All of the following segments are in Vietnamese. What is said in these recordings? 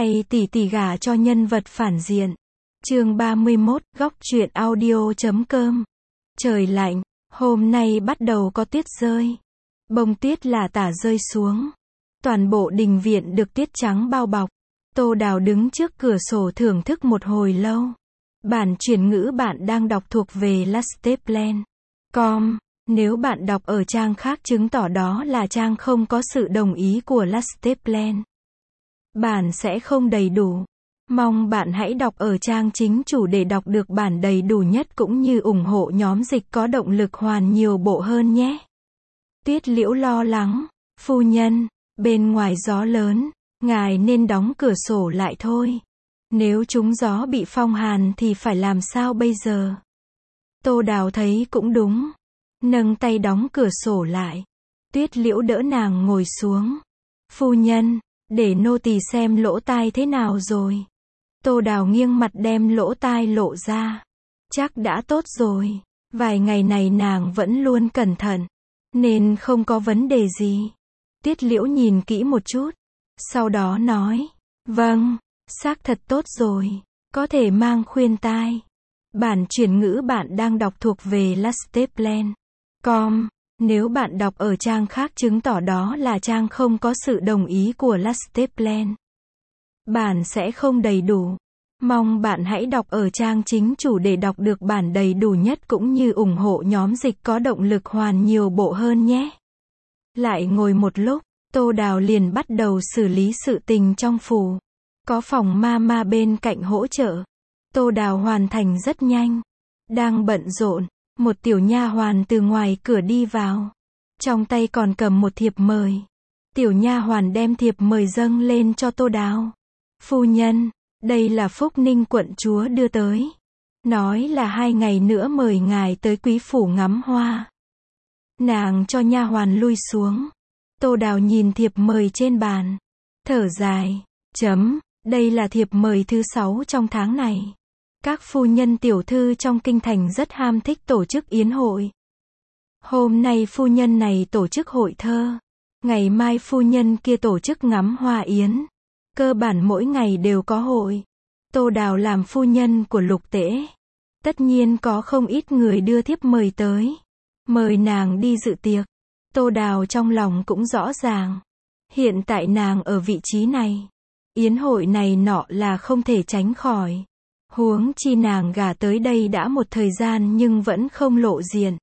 Hay tỷ tỷ gả cho nhân vật phản diện. Chương 31, góc truyện audio.com. Trời lạnh, hôm nay bắt đầu có tuyết rơi. Bông tuyết lả tả rơi xuống. Toàn bộ đình viện được tuyết trắng bao bọc. Tô Đào đứng trước cửa sổ thưởng thức một hồi lâu. Bản chuyển ngữ bạn đang đọc thuộc về Lasteplan.com. Nếu bạn đọc ở trang khác chứng tỏ đó là trang không có sự đồng ý của Lasteplan. Bản sẽ không đầy đủ. Mong bạn hãy đọc ở trang chính chủ để đọc được bản đầy đủ nhất cũng như ủng hộ nhóm dịch có động lực hoàn nhiều bộ hơn nhé. Tuyết Liễu lo lắng. Phu nhân, bên ngoài gió lớn, ngài nên đóng cửa sổ lại thôi. Nếu trúng gió bị phong hàn thì phải làm sao bây giờ? Tô Đào thấy cũng đúng. Nâng tay đóng cửa sổ lại. Tuyết Liễu đỡ nàng ngồi xuống. Phu nhân, để nô tỳ xem lỗ tai thế nào rồi. Tô Đào nghiêng mặt đem lỗ tai lộ ra. Chắc đã tốt rồi. Vài ngày này nàng vẫn luôn cẩn thận, nên không có vấn đề gì. Tuyết Liễu nhìn kỹ một chút. Sau đó nói. Vâng, xác thật tốt rồi. Có thể mang khuyên tai. Bản chuyển ngữ bạn đang đọc thuộc về Lasteplan.com. Nếu bạn đọc ở trang khác chứng tỏ đó là trang không có sự đồng ý của Lasteplan. Bản sẽ không đầy đủ. Mong bạn hãy đọc ở trang chính chủ để đọc được bản đầy đủ nhất cũng như ủng hộ nhóm dịch có động lực hoàn nhiều bộ hơn nhé. Lại ngồi một lúc, Tô Đào liền bắt đầu xử lý sự tình trong phủ. Có phòng ma bên cạnh hỗ trợ. Tô Đào hoàn thành rất nhanh. Đang bận rộn, một tiểu nha hoàn từ ngoài cửa đi vào. Trong tay còn cầm một thiệp mời. Tiểu nha hoàn đem thiệp mời dâng lên cho Tô Đào. Phu nhân, đây là Phúc Ninh quận chúa đưa tới. Nói là 2 ngày nữa mời ngài tới quý phủ ngắm hoa. Nàng cho nha hoàn lui xuống. Tô Đào nhìn thiệp mời trên bàn. Thở dài. Đây là thiệp mời thứ 6 trong tháng này. Các phu nhân tiểu thư trong kinh thành rất ham thích tổ chức yến hội. Hôm nay phu nhân này tổ chức hội thơ. Ngày mai phu nhân kia tổ chức ngắm hoa yến. Cơ bản mỗi ngày đều có hội. Tô Đào làm phu nhân của Lục Tễ. Tất nhiên có không ít người đưa thiếp mời tới. Mời nàng đi dự tiệc. Tô Đào trong lòng cũng rõ ràng. Hiện tại nàng ở vị trí này. Yến hội này nọ là không thể tránh khỏi. Huống chi nàng gả tới đây đã một thời gian nhưng vẫn không lộ diện.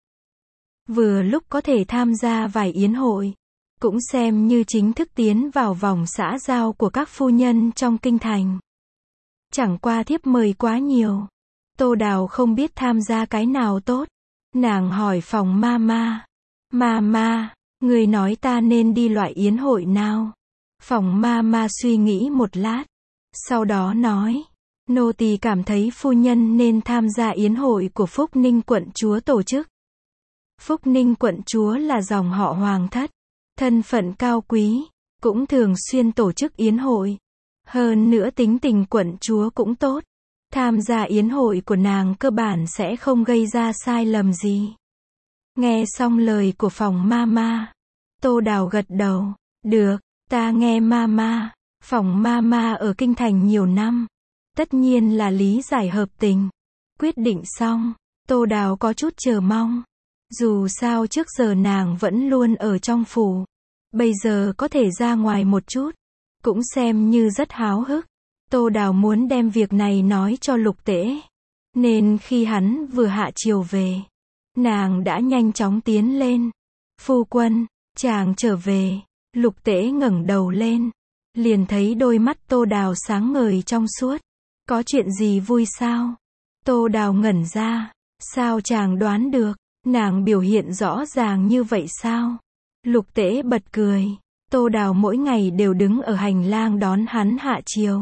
Vừa lúc có thể tham gia vài yến hội. Cũng xem như chính thức tiến vào vòng xã giao của các phu nhân trong kinh thành. Chẳng qua thiếp mời quá nhiều. Tô Đào không biết tham gia cái nào tốt. Nàng hỏi phòng Mama. Mama, người nói ta nên đi loại yến hội nào? Phòng Mama suy nghĩ một lát. Sau đó nói. Nô tỳ cảm thấy phu nhân nên tham gia yến hội của Phúc Ninh quận chúa tổ chức. Phúc Ninh quận chúa là dòng họ hoàng thất. Thân phận cao quý. Cũng thường xuyên tổ chức yến hội. Hơn nữa tính tình quận chúa cũng tốt. Tham gia yến hội của nàng cơ bản sẽ không gây ra sai lầm gì. Nghe xong lời của phòng Mama. Tô Đào gật đầu. Được, ta nghe Mama. Phòng Mama ở kinh thành nhiều năm. Tất nhiên là lý giải hợp tình. Quyết định xong, Tô Đào có chút chờ mong. Dù sao trước giờ nàng vẫn luôn ở trong phủ. Bây giờ có thể ra ngoài một chút. Cũng xem như rất háo hức. Tô Đào muốn đem việc này nói cho Lục Tễ. Nên khi hắn vừa hạ chiều về, nàng đã nhanh chóng tiến lên. Phu quân, chàng trở về. Lục Tễ ngẩng đầu lên. Liền thấy đôi mắt Tô Đào sáng ngời trong suốt. Có chuyện gì vui sao? Tô Đào ngẩn ra. Sao chàng đoán được? Nàng biểu hiện rõ ràng như vậy sao? Lục Tễ bật cười. Tô Đào mỗi ngày đều đứng ở hành lang đón hắn hạ chiều.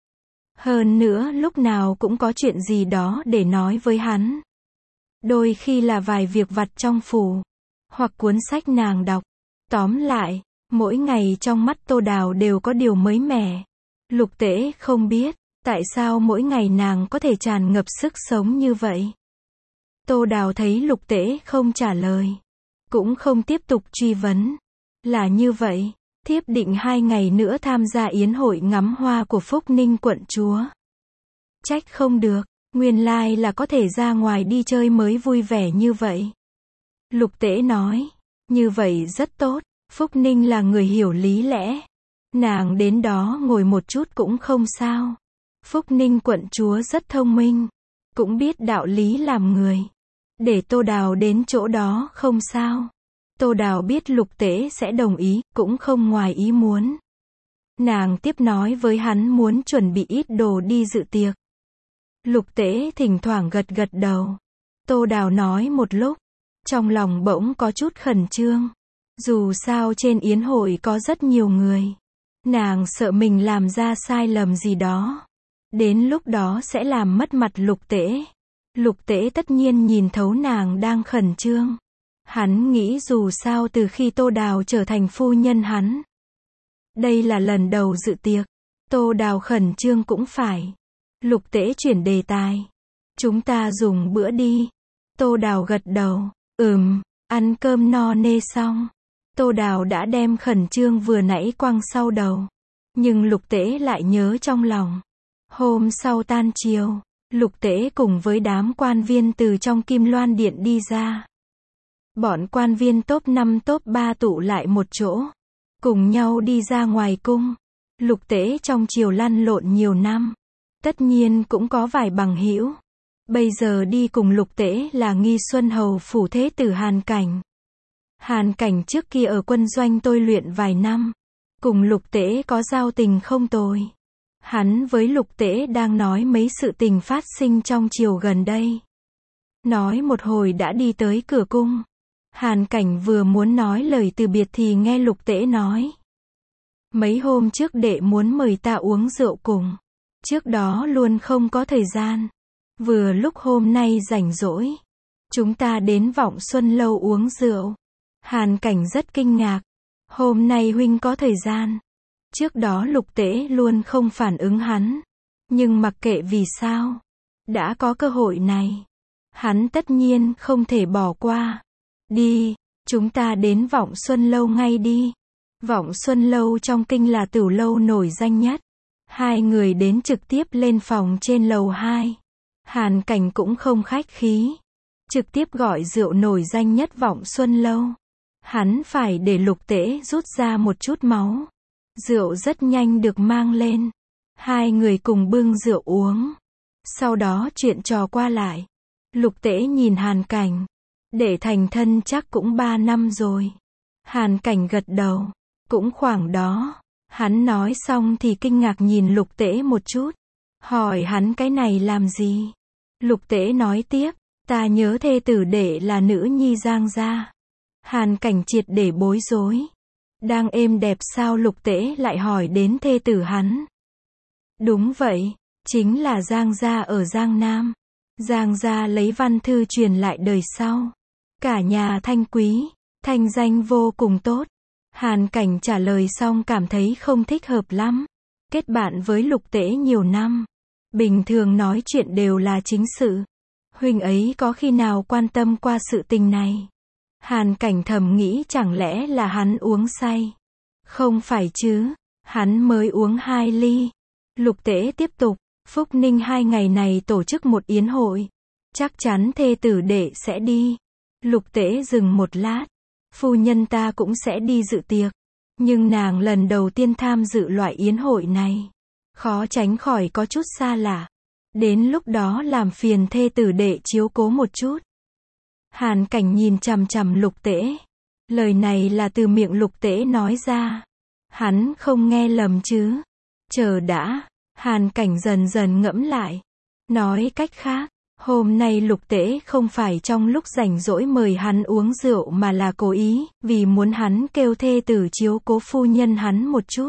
Hơn nữa lúc nào cũng có chuyện gì đó để nói với hắn. Đôi khi là vài việc vặt trong phủ. Hoặc cuốn sách nàng đọc. Tóm lại, mỗi ngày trong mắt Tô Đào đều có điều mới mẻ. Lục Tễ không biết. Tại sao mỗi ngày nàng có thể tràn ngập sức sống như vậy? Tô Đào thấy Lục Tễ không trả lời. Cũng không tiếp tục truy vấn. Là như vậy. Thiếp định 2 ngày nữa tham gia yến hội ngắm hoa của Phúc Ninh quận chúa. Trách không được, nguyên lai là có thể ra ngoài đi chơi mới vui vẻ như vậy. Lục Tễ nói, như vậy rất tốt, Phúc Ninh là người hiểu lý lẽ. Nàng đến đó ngồi một chút cũng không sao. Phúc Ninh quận chúa rất thông minh, cũng biết đạo lý làm người. Để Tô Đào đến chỗ đó không sao. Tô Đào biết Lục Tễ sẽ đồng ý, cũng không ngoài ý muốn. Nàng tiếp nói với hắn muốn chuẩn bị ít đồ đi dự tiệc. Lục Tễ thỉnh thoảng gật gật đầu. Tô Đào nói một lúc, trong lòng bỗng có chút khẩn trương. Dù sao trên yến hội có rất nhiều người. Nàng sợ mình làm ra sai lầm gì đó. Đến lúc đó sẽ làm mất mặt Lục Tễ. Lục Tễ tất nhiên nhìn thấu nàng đang khẩn trương. Hắn nghĩ dù sao từ khi Tô Đào trở thành phu nhân hắn. Đây là lần đầu dự tiệc. Tô Đào khẩn trương cũng phải. Lục Tễ chuyển đề tài. Chúng ta dùng bữa đi. Tô Đào gật đầu. Ăn cơm no nê xong. Tô Đào đã đem khẩn trương vừa nãy quăng sau đầu. Nhưng Lục Tễ lại nhớ trong lòng. Hôm sau tan chiều, Lục Tễ cùng với đám quan viên từ trong Kim Loan Điện đi ra. Bọn quan viên top 5 top 3 tụ lại một chỗ. Cùng nhau đi ra ngoài cung. Lục Tễ trong triều lăn lộn nhiều năm. Tất nhiên cũng có vài bằng hữu. Bây giờ đi cùng Lục Tễ là Nghi Xuân Hầu phủ thế tử Hàn Cảnh. Hàn Cảnh trước kia ở quân doanh tôi luyện vài năm. Cùng Lục Tễ có giao tình không tồi. Hắn với Lục Tễ đang nói mấy sự tình phát sinh trong triều gần đây. Nói một hồi đã đi tới cửa cung. Hàn Cảnh vừa muốn nói lời từ biệt thì nghe Lục Tễ nói. Mấy hôm trước đệ muốn mời ta uống rượu cùng. Trước đó luôn không có thời gian. Vừa lúc hôm nay rảnh rỗi. Chúng ta đến Vọng Xuân Lâu uống rượu. Hàn Cảnh rất kinh ngạc. Hôm nay huynh có thời gian. Trước đó Lục Tễ luôn không phản ứng hắn. Nhưng mặc kệ vì sao. Đã có cơ hội này. Hắn tất nhiên không thể bỏ qua. Đi, chúng ta đến Vọng Xuân Lâu ngay đi. Vọng Xuân Lâu trong kinh là tửu lâu nổi danh nhất. Hai người đến trực tiếp lên phòng trên lầu 2. Hàn Cảnh cũng không khách khí. Trực tiếp gọi rượu nổi danh nhất Vọng Xuân Lâu. Hắn phải để Lục Tễ rút ra một chút máu. Rượu rất nhanh được mang lên. Hai người cùng bưng rượu uống. Sau đó chuyện trò qua lại. Lục Tễ nhìn Hàn Cảnh. Để thành thân chắc cũng 3 năm rồi. Hàn Cảnh gật đầu. Cũng khoảng đó. Hắn nói xong thì kinh ngạc nhìn Lục Tễ một chút. Hỏi hắn cái này làm gì? Lục Tễ nói tiếp. Ta nhớ thê tử đệ là nữ nhi Giang gia. Hàn Cảnh triệt để bối rối. Đang êm đẹp sao Lục Tễ lại hỏi đến thê tử hắn? Đúng vậy. Chính là Giang gia ở Giang Nam. Giang gia lấy văn thư truyền lại đời sau. Cả nhà thanh quý. Thanh danh vô cùng tốt. Hàn Cảnh trả lời xong cảm thấy không thích hợp lắm. Kết bạn với Lục Tễ nhiều năm. Bình thường nói chuyện đều là chính sự. Huynh ấy có khi nào quan tâm qua sự tình này? Hàn Cảnh thầm nghĩ chẳng lẽ là hắn uống say? Không phải chứ. Hắn mới uống 2 ly. Lục Tễ tiếp tục. Phúc Ninh 2 ngày này tổ chức một yến hội. Chắc chắn thê tử đệ sẽ đi. Lục Tễ dừng một lát. Phu nhân ta cũng sẽ đi dự tiệc. Nhưng nàng lần đầu tiên tham dự loại yến hội này. Khó tránh khỏi có chút xa lạ. Đến lúc đó làm phiền thê tử đệ chiếu cố một chút. Hàn Cảnh nhìn chằm chằm Lục Tễ. Lời này là từ miệng Lục Tễ nói ra. Hắn không nghe lầm chứ. Chờ đã. Hàn Cảnh dần dần ngẫm lại. Nói cách khác. Hôm nay Lục Tễ không phải trong lúc rảnh rỗi mời hắn uống rượu mà là cố ý, vì muốn hắn kêu thê tử chiếu cố phu nhân hắn một chút.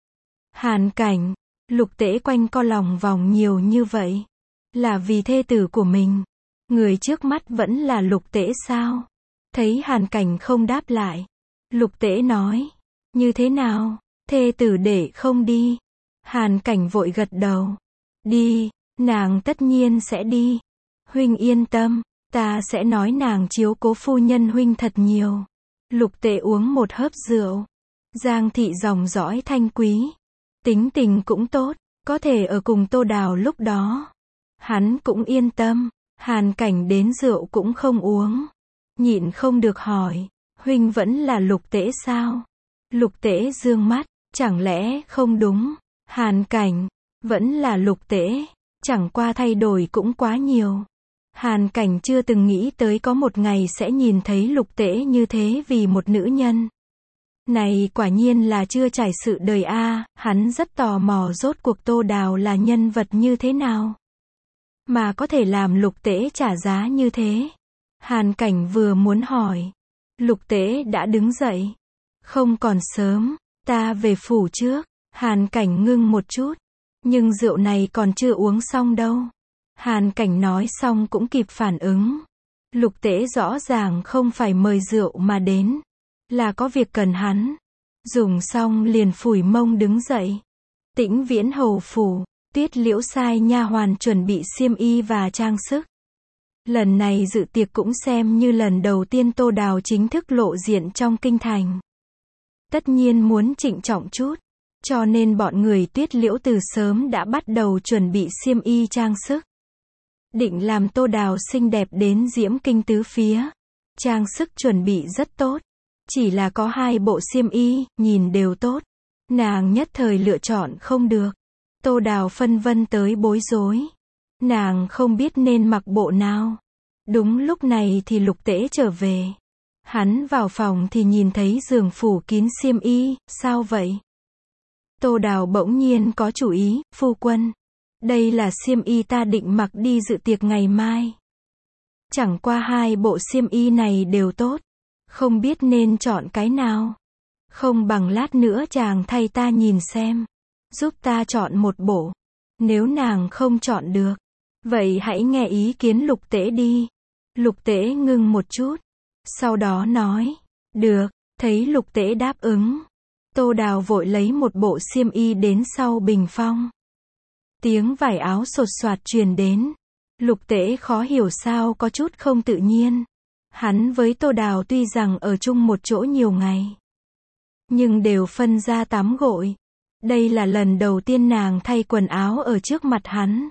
Hàn Cảnh, Lục Tễ quanh co lòng vòng nhiều như vậy. Là vì thê tử của mình. Người trước mắt vẫn là Lục Tễ sao? Thấy Hàn Cảnh không đáp lại. Lục Tễ nói. Như thế nào? Thê tử để không đi. Hàn Cảnh vội gật đầu. Đi, nàng tất nhiên sẽ đi. Huynh yên tâm, ta sẽ nói nàng chiếu cố phu nhân huynh thật nhiều. Lục Tễ uống một hớp rượu. Giang thị dòng dõi Thanh quý. Tính tình cũng tốt, có thể ở cùng Tô Đào lúc đó. Hắn cũng yên tâm, Hàn Cảnh đến rượu cũng không uống. Nhịn không được hỏi, huynh vẫn là Lục Tễ sao? Lục Tễ dương mắt, chẳng lẽ không đúng? Hàn Cảnh, vẫn là Lục Tễ, chẳng qua thay đổi cũng quá nhiều. Hàn Cảnh chưa từng nghĩ tới có một ngày sẽ nhìn thấy Lục Tễ như thế vì một nữ nhân. Này quả nhiên là chưa trải sự đời a, hắn rất tò mò rốt cuộc Tô Đào là nhân vật như thế nào. Mà có thể làm Lục Tễ trả giá như thế. Hàn Cảnh vừa muốn hỏi. Lục Tễ đã đứng dậy. Không còn sớm, ta về phủ trước. Hàn Cảnh ngưng một chút. Nhưng rượu này còn chưa uống xong đâu. Hàn Cảnh nói xong cũng kịp phản ứng. Lục Tễ rõ ràng không phải mời rượu mà đến. Là có việc cần hắn. Dùng xong liền phủi mông đứng dậy. Tĩnh Viễn hầu phủ, Tuyết Liễu sai nha hoàn chuẩn bị xiêm y và trang sức. Lần này dự tiệc cũng xem như lần đầu tiên Tô Đào chính thức lộ diện trong kinh thành. Tất nhiên muốn trịnh trọng chút, cho nên bọn người Tuyết Liễu từ sớm đã bắt đầu chuẩn bị xiêm y trang sức. Định làm Tô Đào xinh đẹp đến diễm kinh tứ phía. Trang sức chuẩn bị rất tốt. Chỉ là có 2 bộ xiêm y, nhìn đều tốt. Nàng nhất thời lựa chọn không được. Tô Đào phân vân tới bối rối. Nàng không biết nên mặc bộ nào. Đúng lúc này thì Lục Tễ trở về. Hắn vào phòng thì nhìn thấy giường phủ kín xiêm y, sao vậy? Tô Đào bỗng nhiên có chủ ý, phu quân. Đây là xiêm y ta định mặc đi dự tiệc ngày mai. Chẳng qua 2 bộ xiêm y này đều tốt. Không biết nên chọn cái nào. Không bằng lát nữa chàng thay ta nhìn xem. Giúp ta chọn một bộ. Nếu nàng không chọn được, vậy hãy nghe ý kiến Lục Tễ đi. Lục Tễ ngưng một chút. Sau đó nói. Được, thấy Lục Tễ đáp ứng. Tô Đào vội lấy một bộ xiêm y đến sau bình phong. Tiếng vải áo sột soạt truyền đến. Lục Tễ khó hiểu sao có chút không tự nhiên. Hắn với Tô Đào tuy rằng ở chung một chỗ nhiều ngày, nhưng đều phân ra tắm gội. Đây là lần đầu tiên nàng thay quần áo ở trước mặt hắn.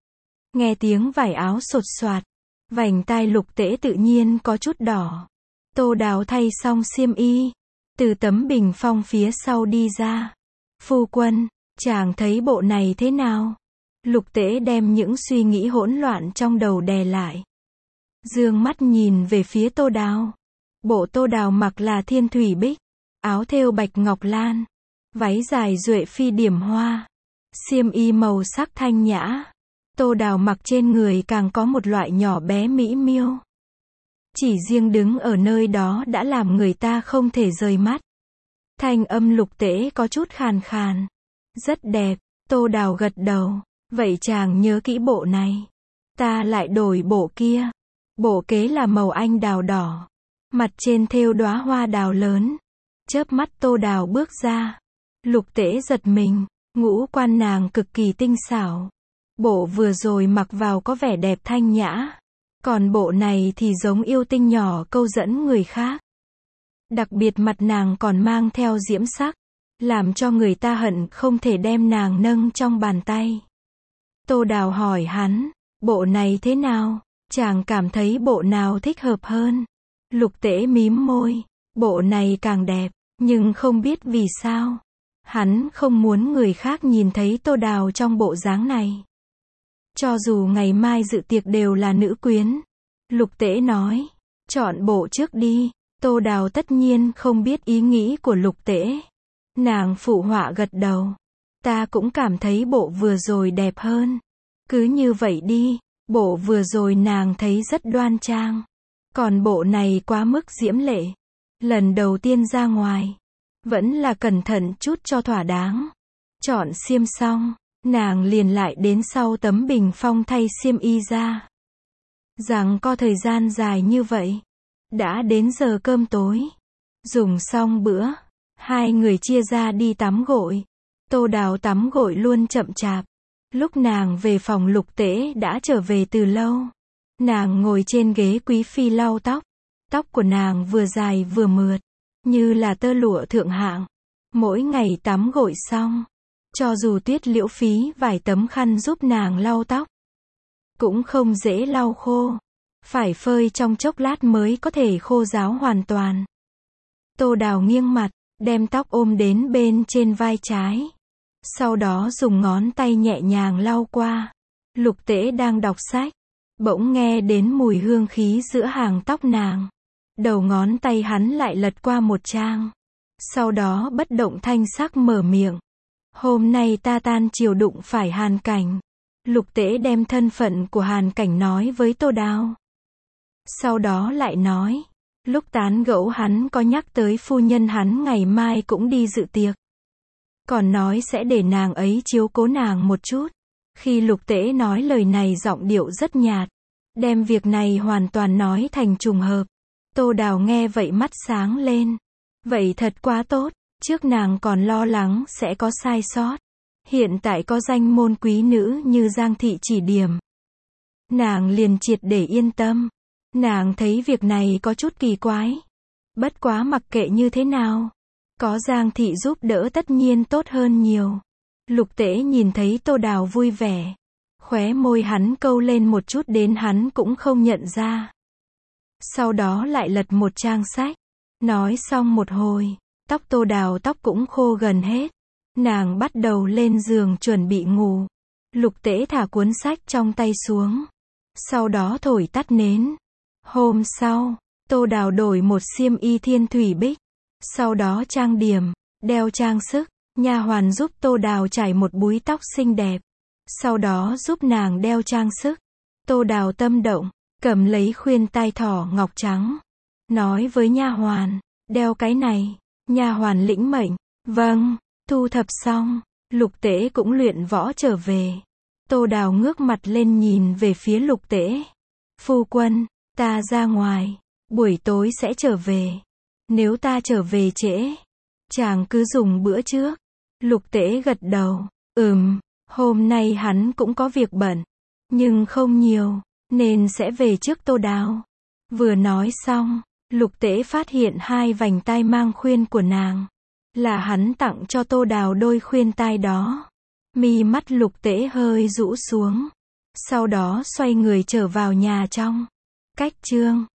Nghe tiếng vải áo sột soạt, vành tai Lục Tễ tự nhiên có chút đỏ. Tô Đào thay xong xiêm y, từ tấm bình phong phía sau đi ra. Phu quân, chàng thấy bộ này thế nào? Lục Tễ đem những suy nghĩ hỗn loạn trong đầu đè lại. Dương mắt nhìn về phía Tô Đào. Bộ Tô Đào mặc là thiên thủy bích, áo thêu bạch ngọc lan, váy dài duệ phi điểm hoa, xiêm y màu sắc thanh nhã. Tô Đào mặc trên người càng có một loại nhỏ bé mỹ miêu. Chỉ riêng đứng ở nơi đó đã làm người ta không thể rời mắt. Thanh âm Lục Tễ có chút khàn khàn. Rất đẹp, Tô Đào gật đầu. Vậy chàng nhớ kỹ bộ này. Ta lại đổi bộ kia. Bộ kế là màu anh đào đỏ. Mặt trên thêu đóa hoa đào lớn. Chớp mắt Tô Đào bước ra. Lục Tễ giật mình. Ngũ quan nàng cực kỳ tinh xảo. Bộ vừa rồi mặc vào có vẻ đẹp thanh nhã. Còn bộ này thì giống yêu tinh nhỏ câu dẫn người khác. Đặc biệt mặt nàng còn mang theo diễm sắc. Làm cho người ta hận không thể đem nàng nâng trong bàn tay. Tô Đào hỏi hắn. Bộ này thế nào? Chàng cảm thấy bộ nào thích hợp hơn? Lục Tễ mím môi. Bộ này càng đẹp. Nhưng không biết vì sao. Hắn không muốn người khác nhìn thấy Tô Đào trong bộ dáng này. Cho dù ngày mai dự tiệc đều là nữ quyến. Lục Tễ nói. Chọn bộ trước đi. Tô Đào tất nhiên không biết ý nghĩ của Lục Tễ. Nàng phụ họa gật đầu. Ta cũng cảm thấy bộ vừa rồi đẹp hơn. Cứ như vậy đi. Bộ vừa rồi nàng thấy rất đoan trang. Còn bộ này quá mức diễm lệ. Lần đầu tiên ra ngoài. Vẫn là cẩn thận chút cho thỏa đáng. Chọn xiêm xong. Nàng liền lại đến sau tấm bình phong thay xiêm y ra. Rằng có thời gian dài như vậy. Đã đến giờ cơm tối. Dùng xong bữa. Hai người chia ra đi tắm gội. Tô Đào tắm gội luôn chậm chạp. Lúc nàng về phòng Lục Tễ đã trở về từ lâu. Nàng ngồi trên ghế quý phi lau tóc. Tóc của nàng vừa dài vừa mượt. Như là tơ lụa thượng hạng. Mỗi ngày tắm gội xong, cho dù Tuyết Liễu phí vài tấm khăn giúp nàng lau tóc, cũng không dễ lau khô. Phải phơi trong chốc lát mới có thể khô ráo hoàn toàn. Tô Đào nghiêng mặt, đem tóc ôm đến bên trên vai trái. Sau đó dùng ngón tay nhẹ nhàng lau qua. Lục Tễ đang đọc sách, bỗng nghe đến mùi hương khí giữa hàng tóc nàng. Đầu ngón tay hắn lại lật qua một trang. Sau đó bất động thanh sắc mở miệng. Hôm nay ta tan chiều đụng phải Hàn Cảnh. Lục Tễ đem thân phận của Hàn Cảnh nói với Tô Đào. Sau đó lại nói, lúc tán gẫu hắn có nhắc tới phu nhân hắn ngày mai cũng đi dự tiệc. Còn nói sẽ để nàng ấy chiếu cố nàng một chút. Khi Lục Tễ nói lời này giọng điệu rất nhạt, đem việc này hoàn toàn nói thành trùng hợp. Tô Đào nghe vậy mắt sáng lên. Vậy thật quá tốt, trước nàng còn lo lắng sẽ có sai sót. Hiện tại có danh môn quý nữ như Giang thị chỉ điểm, nàng liền triệt để yên tâm. Nàng thấy việc này có chút kỳ quái. Bất quá mặc kệ như thế nào, có Giang thị giúp đỡ tất nhiên tốt hơn nhiều. Lục Tễ nhìn thấy Tô Đào vui vẻ, khóe môi hắn câu lên một chút đến hắn cũng không nhận ra. Sau đó lại lật một trang sách. Nói xong một hồi, tóc Tô Đào tóc cũng khô gần hết. Nàng bắt đầu lên giường chuẩn bị ngủ. Lục Tễ thả cuốn sách trong tay xuống. Sau đó thổi tắt nến. Hôm sau, Tô Đào đổi một xiêm y thiên thủy bích. Sau đó trang điểm, đeo trang sức. Nha hoàn giúp Tô Đào chải một búi tóc xinh đẹp. Sau đó giúp nàng đeo trang sức. Tô Đào tâm động, cầm lấy khuyên tai thỏ ngọc trắng. Nói với nha hoàn, đeo cái này. Nha hoàn lĩnh mệnh. Vâng. Thu thập xong, Lục Tễ cũng luyện võ trở về. Tô Đào ngước mặt lên nhìn về phía Lục Tễ. Phu quân, ta ra ngoài, buổi tối sẽ trở về. Nếu ta trở về trễ, chàng cứ dùng bữa trước. Lục Tễ gật đầu. Hôm nay hắn cũng có việc bận, nhưng không nhiều, nên sẽ về trước Tô Đào. Vừa nói xong, Lục Tễ phát hiện hai vành tai mang khuyên của nàng. Là hắn tặng cho Tô Đào đôi khuyên tai đó. Mi mắt Lục Tễ hơi rũ xuống. Sau đó xoay người trở vào nhà trong. Cách chương